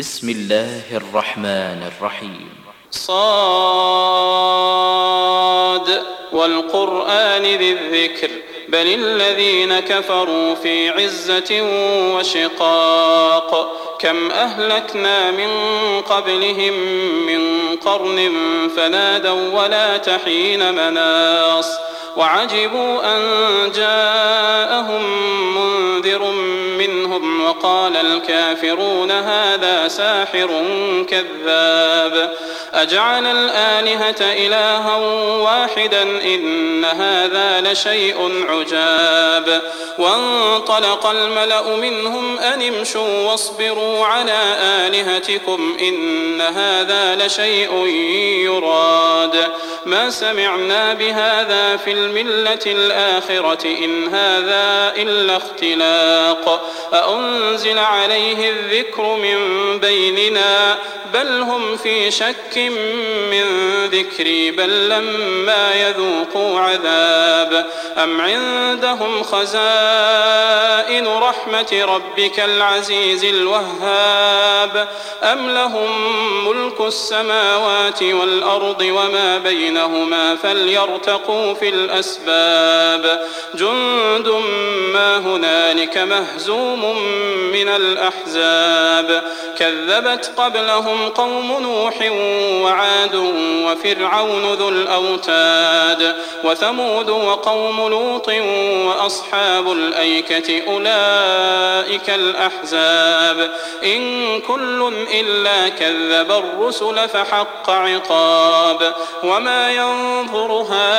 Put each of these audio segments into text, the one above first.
بسم الله الرحمن الرحيم. صاد والقرآن ذي الذكر بل الذين كفروا في عزة وشقاق كم أهلكنا من قبلهم من قرن فنادوا ولا تحين مناص وعجبوا أن جاءهم منذر منهم وقال الكافرون هذا ساحر كذاب أجعل الآلهة إلها واحدا إن هذا لشيء عجاب وانطلق الملأ منهم أن امشوا واصبروا على آلهتكم إن هذا لشيء يراد ما سمعنا بهذا في الملة الآخرة إن هذا إلا اختلاق أأنزل عليه الذكر من بيننا بل هم في شك من ذكري بل لما يذوقوا عذاب أم عندهم خزائن رحمة ربك العزيز الوهاب أم لهم ملك السماوات والأرض وما بينهما فليرتقوا في الأسباب جند ما هنالك مهزوم من الأحزاب كذبت قبلهم قوم نوح وعاد وفرعون ذو الأوتاد وثمود وقوم لوط وأصحاب الأيكة أولئك الأحزاب إن كل إلا كذب الرسل فحق عقاب وما ينظر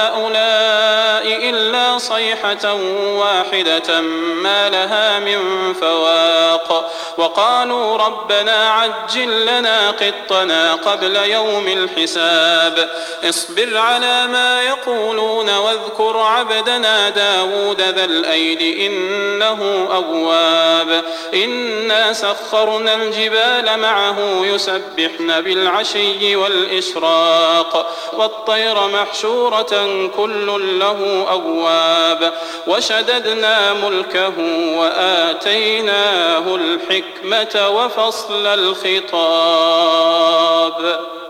هؤلاء إلا صيحة واحدة ما لها من فواق وقالوا ربنا عجل لنا قطنا قبل يوم الحساب اصبر على ما يقولون واذكر عبدنا داود ذا الأيد إنه أواب إنا سخرنا الجبال معه يسبحن بالعشي والإشراق والطير محشورة كل له أواب وشددنا ملكه وآتيناه الحكمة وفصل الخطاب